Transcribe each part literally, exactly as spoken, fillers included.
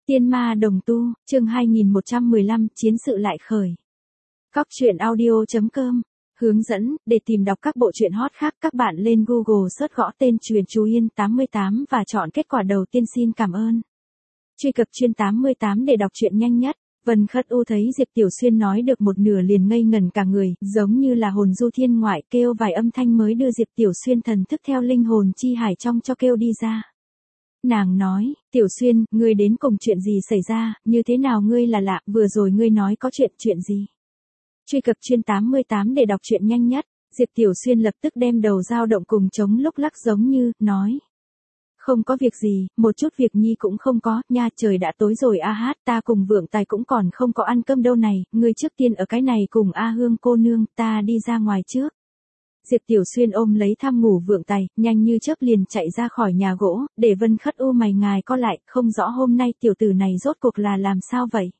Tiên ma đồng tu, chương hai nghìn một trăm mười lăm, chiến sự lại khởi. Cóc truyện audio chấm com. Hướng dẫn, để tìm đọc các bộ truyện hot khác các bạn lên Google search gõ tên Truyện Chú Yên tám mươi tám và chọn kết quả đầu tiên. Xin cảm ơn. Truy cập Truyện tám mươi tám để đọc truyện nhanh nhất. Vân Khất U thấy Diệp Tiểu Xuyên nói được một nửa liền ngây ngẩn cả người, giống như là hồn du thiên ngoại, kêu vài âm thanh mới đưa Diệp Tiểu Xuyên thần thức theo linh hồn chi hải trong cho kêu đi ra. Nàng nói, Tiểu Xuyên, ngươi đến cùng chuyện gì xảy ra, như thế nào ngươi là lạ, vừa rồi ngươi nói có chuyện, chuyện gì? Truy cập Truyện tám mươi tám để đọc truyện nhanh nhất, Diệp Tiểu Xuyên lập tức đem đầu dao động cùng chống lúc lắc giống như, nói. Không có việc gì, một chút việc nhi cũng không có, nha trời đã tối rồi a hát, ta cùng Vượng Tài cũng còn không có ăn cơm đâu này, ngươi trước tiên ở cái này cùng A Hương cô nương, ta đi ra ngoài trước. Diệp Tiểu Xuyên ôm lấy tham ngủ Vượng Tài, nhanh như chớp liền chạy ra khỏi nhà gỗ, để Vân Khất U mày ngài co lại, không rõ hôm nay tiểu tử này rốt cuộc là làm sao vậy.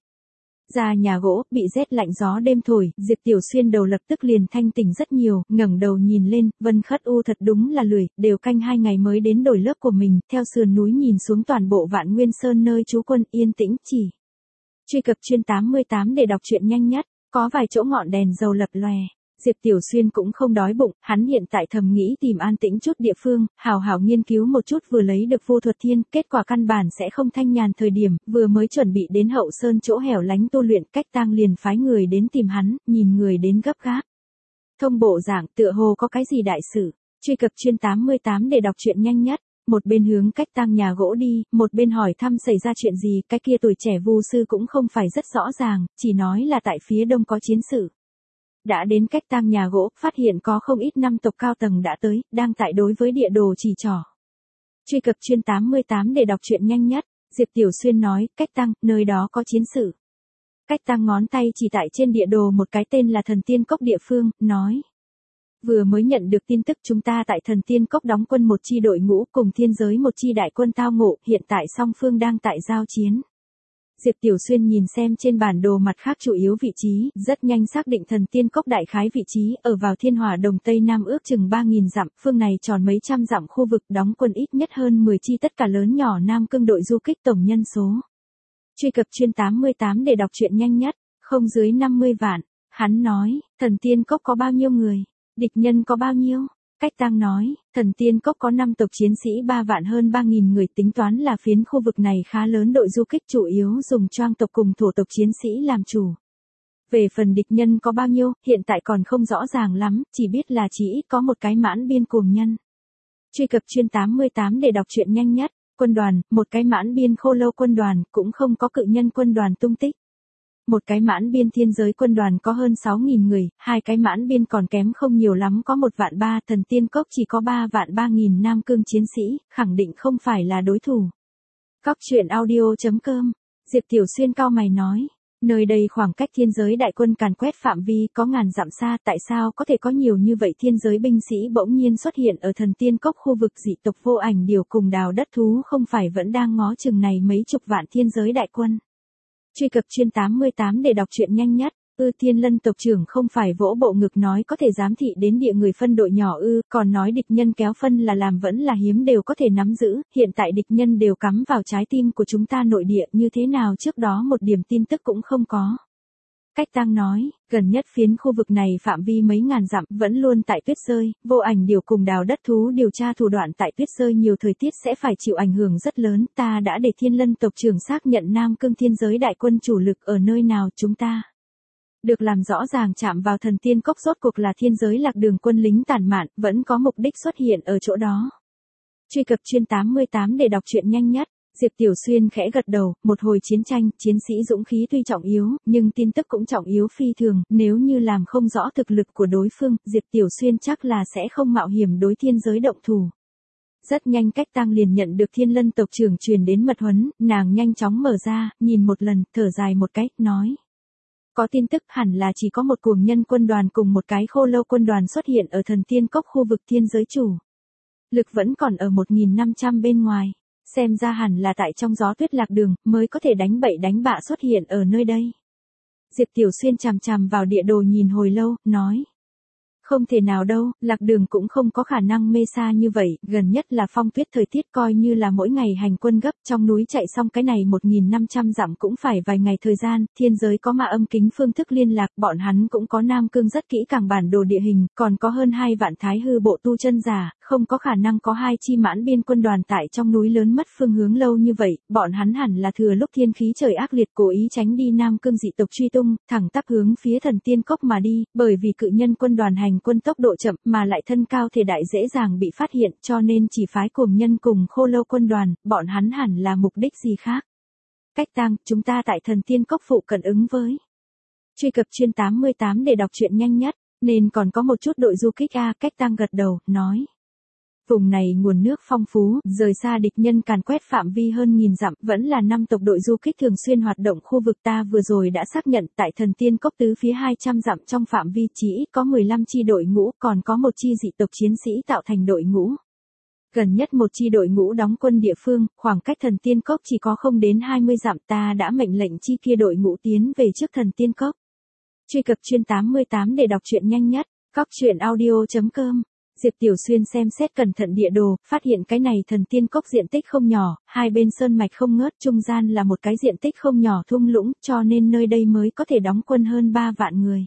Ra nhà gỗ, bị rét lạnh gió đêm thổi, Diệp Tiểu Xuyên đầu lập tức liền thanh tỉnh rất nhiều, ngẩng đầu nhìn lên, Vân Khất U thật đúng là lười, đều canh hai ngày mới đến đổi lớp của mình, theo sườn núi nhìn xuống toàn bộ Vạn Nguyên Sơn nơi trú quân yên tĩnh chỉ. Truy cập Truyện tám mươi tám để đọc truyện nhanh nhất, có vài chỗ ngọn đèn dầu lập lòe. Diệp Tiểu Xuyên cũng không đói bụng, hắn hiện tại thầm nghĩ tìm an tĩnh chút địa phương, hào hào nghiên cứu một chút vừa lấy được vô thuật thiên, kết quả căn bản sẽ không thanh nhàn thời điểm, vừa mới chuẩn bị đến hậu sơn chỗ hẻo lánh tu luyện, Cách Tang liền phái người đến tìm hắn, nhìn người đến gấp gáp. Thông bộ giảng tựa hồ có cái gì đại sự, truy cập Truyện tám mươi tám để đọc truyện nhanh nhất, một bên hướng Cách Tang nhà gỗ đi, một bên hỏi thăm xảy ra chuyện gì, cái kia tuổi trẻ vu sư cũng không phải rất rõ ràng, chỉ nói là tại phía đông có chiến sự. Đã đến Cách Tang nhà gỗ, phát hiện có không ít năm tộc cao tầng đã tới, đang tại đối với địa đồ chỉ trỏ. Truy cập Truyện tám mươi tám để đọc truyện nhanh nhất, Diệp Tiểu Xuyên nói, Cách Tang, nơi đó có chiến sự. Cách Tang ngón tay chỉ tại trên địa đồ một cái tên là Thần Tiên Cốc địa phương, nói. Vừa mới nhận được tin tức chúng ta tại Thần Tiên Cốc đóng quân một chi đội ngũ cùng thiên giới một chi đại quân tao ngộ, hiện tại song phương đang tại giao chiến. Diệp Tiểu Xuyên nhìn xem trên bản đồ mặt khác chủ yếu vị trí, rất nhanh xác định Thần Tiên Cốc đại khái vị trí, ở vào Thiên Hỏa Đồng Tây Nam ước chừng ba nghìn dặm, phương này tròn mấy trăm dặm khu vực đóng quân ít nhất hơn mười chi tất cả lớn nhỏ Nam Cương đội du kích tổng nhân số. Truy cập Truyện tám mươi tám để đọc truyện nhanh nhất, không dưới năm mươi vạn. Hắn nói, Thần Tiên Cốc có bao nhiêu người? Địch nhân có bao nhiêu? Cách Tang nói, Thần Tiên Cốc có năm tộc chiến sĩ ba vạn hơn ba nghìn người, tính toán là phiến khu vực này khá lớn, đội du kích chủ yếu dùng choang tộc cùng thổ tộc chiến sĩ làm chủ. Về phần địch nhân có bao nhiêu, hiện tại còn không rõ ràng lắm, chỉ biết là chỉ ít có một cái mãn biên cuồng nhân. Truy cập Truyện tám mươi tám để đọc truyện nhanh nhất, quân đoàn, một cái mãn biên khô lâu quân đoàn, cũng không có cự nhân quân đoàn tung tích. Một cái mãn biên thiên giới quân đoàn có hơn sáu nghìn người, hai cái mãn biên còn kém không nhiều lắm có một vạn ba, Thần Tiên Cốc chỉ có ba vạn ba nghìn Nam Cương chiến sĩ, khẳng định không phải là đối thủ. Cóc truyện audio chấm com, Diệp Tiểu Xuyên cau mày nói, nơi đây khoảng cách thiên giới đại quân càn quét phạm vi có ngàn dặm xa, tại sao có thể có nhiều như vậy thiên giới binh sĩ bỗng nhiên xuất hiện ở Thần Tiên Cốc khu vực dị tộc Vô Ảnh Điều cùng Đào Đất Thú không phải vẫn đang ngó chừng này mấy chục vạn thiên giới đại quân. Truy cập Truyện tám mươi tám để đọc truyện nhanh nhất, ư Thiên Lân tộc trưởng không phải vỗ bộ ngực nói có thể giám thị đến địa người phân đội nhỏ ư, còn nói địch nhân kéo phân là làm vẫn là hiếm đều có thể nắm giữ, hiện tại địch nhân đều cắm vào trái tim của chúng ta nội địa, như thế nào trước đó một điểm tin tức cũng không có. Cách Tang nói, gần nhất phiến khu vực này phạm vi mấy ngàn dặm, vẫn luôn tại tuyết rơi, Vô Ảnh Điều cùng Đào Đất Thú điều tra thủ đoạn tại tuyết rơi nhiều thời tiết sẽ phải chịu ảnh hưởng rất lớn, ta đã để Thiên Lân tộc trưởng xác nhận Nam Cương thiên giới đại quân chủ lực ở nơi nào chúng ta. Được làm rõ ràng chạm vào Thần Tiên Cốc rốt cuộc là thiên giới lạc đường quân lính tàn mạn, vẫn có mục đích xuất hiện ở chỗ đó. Truy cập Truyện tám mươi tám để đọc truyện nhanh nhất. Diệp Tiểu Xuyên khẽ gật đầu, một hồi chiến tranh, chiến sĩ dũng khí tuy trọng yếu, nhưng tin tức cũng trọng yếu phi thường, nếu như làm không rõ thực lực của đối phương, Diệp Tiểu Xuyên chắc là sẽ không mạo hiểm đối thiên giới động thủ. Rất nhanh Cách Tang liền nhận được Thiên Lân tộc trưởng truyền đến mật huấn, nàng nhanh chóng mở ra, nhìn một lần, thở dài một cái, nói. Có tin tức hẳn là chỉ có một cuồng nhân quân đoàn cùng một cái khô lâu quân đoàn xuất hiện ở Thần Tiên Cốc khu vực thiên giới chủ. Lực vẫn còn ở một nghìn năm trăm bên ngoài. Xem ra hẳn là tại trong gió tuyết lạc đường, mới có thể đánh bậy đánh bạ xuất hiện ở nơi đây. Diệp Tiểu Xuyên chằm chằm vào địa đồ nhìn hồi lâu, nói. Không thể nào đâu, lạc đường cũng không có khả năng mê xa như vậy, gần nhất là phong tuyết thời tiết coi như là mỗi ngày hành quân gấp trong núi chạy xong cái này một nghìn năm trăm dặm cũng phải vài ngày thời gian, thiên giới có mã âm kính phương thức liên lạc, bọn hắn cũng có Nam Cương rất kỹ càng bản đồ địa hình, còn có hơn hai vạn thái hư bộ tu chân giả, không có khả năng có hai chi mãn biên quân đoàn tại trong núi lớn mất phương hướng lâu như vậy, bọn hắn hẳn là thừa lúc thiên khí trời ác liệt cố ý tránh đi Nam Cương dị tộc truy tung, thẳng tắp hướng phía thần tiên cốc mà đi, bởi vì cự nhân quân đoàn hành quân tốc độ chậm mà lại thân cao thể đại dễ dàng bị phát hiện cho nên chỉ phái cuồng nhân cùng khô lâu quân đoàn, bọn hắn hẳn là mục đích gì khác. Cách Tăng, chúng ta tại thần tiên cốc phụ cận ứng với. Truy cập chuyên tám mươi tám để đọc truyện nhanh nhất, nên còn có một chút đội du kích A. Cách Tăng gật đầu, nói. Vùng này nguồn nước phong phú, rời xa địch nhân càn quét phạm vi hơn nghìn dặm, vẫn là năm tộc đội du kích thường xuyên hoạt động khu vực ta vừa rồi đã xác nhận tại thần tiên cốc tứ phía hai trăm dặm trong phạm vi chỉ ít có mười lăm chi đội ngũ, còn có một chi dị tộc chiến sĩ tạo thành đội ngũ. Gần nhất một chi đội ngũ đóng quân địa phương, khoảng cách thần tiên cốc chỉ có không đến hai mươi dặm, ta đã mệnh lệnh chi kia đội ngũ tiến về trước thần tiên cốc. Truy cập chuyên tám mươi tám để đọc truyện nhanh nhất, cóc truyện audio chấm com. Diệp Tiểu Xuyên xem xét cẩn thận địa đồ, phát hiện cái này thần tiên cốc diện tích không nhỏ, hai bên sơn mạch không ngớt, trung gian là một cái diện tích không nhỏ thung lũng, cho nên nơi đây mới có thể đóng quân hơn ba vạn người.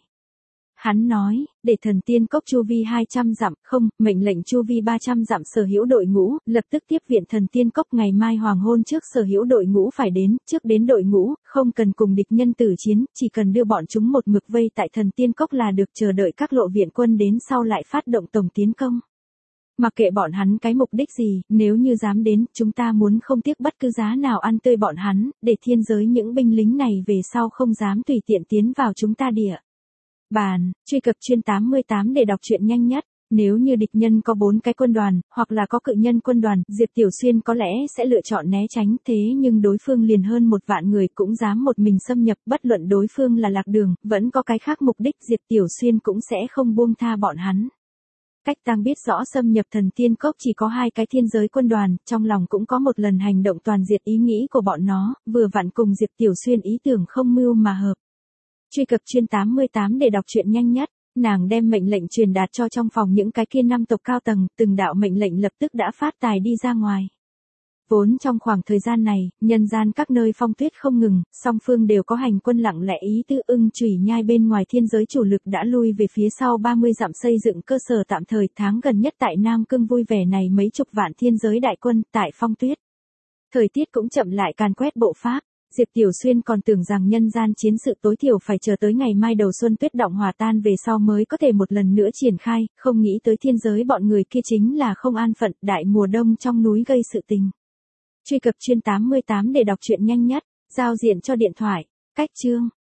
Hắn nói, để thần tiên cốc chu vi hai trăm dặm, không, mệnh lệnh chu vi ba trăm dặm sở hữu đội ngũ, lập tức tiếp viện thần tiên cốc ngày mai hoàng hôn trước sở hữu đội ngũ phải đến, trước đến đội ngũ, không cần cùng địch nhân tử chiến, chỉ cần đưa bọn chúng một mực vây tại thần tiên cốc là được, chờ đợi các lộ viện quân đến sau lại phát động tổng tiến công. Mặc kệ bọn hắn cái mục đích gì, nếu như dám đến, chúng ta muốn không tiếc bất cứ giá nào ăn tươi bọn hắn, để thiên giới những binh lính này về sau không dám tùy tiện tiến vào chúng ta địa. Bàn, truy cập chuyên tám mươi tám để đọc truyện nhanh nhất, nếu như địch nhân có bốn cái quân đoàn, hoặc là có cự nhân quân đoàn, Diệp Tiểu Xuyên có lẽ sẽ lựa chọn né tránh, thế nhưng đối phương liền hơn một vạn người cũng dám một mình xâm nhập, bất luận đối phương là lạc đường, vẫn có cái khác mục đích, Diệp Tiểu Xuyên cũng sẽ không buông tha bọn hắn. Cách Tăng biết rõ xâm nhập thần tiên cốc chỉ có hai cái thiên giới quân đoàn, trong lòng cũng có một lần hành động toàn diệt ý nghĩ của bọn nó, vừa vặn cùng Diệp Tiểu Xuyên ý tưởng không mưu mà hợp. Truy cập chuyên tám mươi tám để đọc truyện nhanh nhất, nàng đem mệnh lệnh truyền đạt cho trong phòng những cái kia năm tộc cao tầng, từng đạo mệnh lệnh lập tức đã phát tài đi ra ngoài. Vốn trong khoảng thời gian này, nhân gian các nơi phong tuyết không ngừng, song phương đều có hành quân lặng lẽ ý tứ ưng chủy nhai bên ngoài thiên giới chủ lực đã lui về phía sau ba mươi dặm xây dựng cơ sở tạm thời tháng gần nhất tại Nam Cương vui vẻ này mấy chục vạn thiên giới đại quân tại phong tuyết. Thời tiết cũng chậm lại càn quét bộ pháp. Diệp Tiểu Xuyên còn tưởng rằng nhân gian chiến sự tối thiểu phải chờ tới ngày mai đầu xuân tuyết động hòa tan về sau mới có thể một lần nữa triển khai, không nghĩ tới thiên giới bọn người kia chính là không an phận, đại mùa đông trong núi gây sự tình. Truy cập chuyên tám mươi tám để đọc truyện nhanh nhất, giao diện cho điện thoại, cách chương.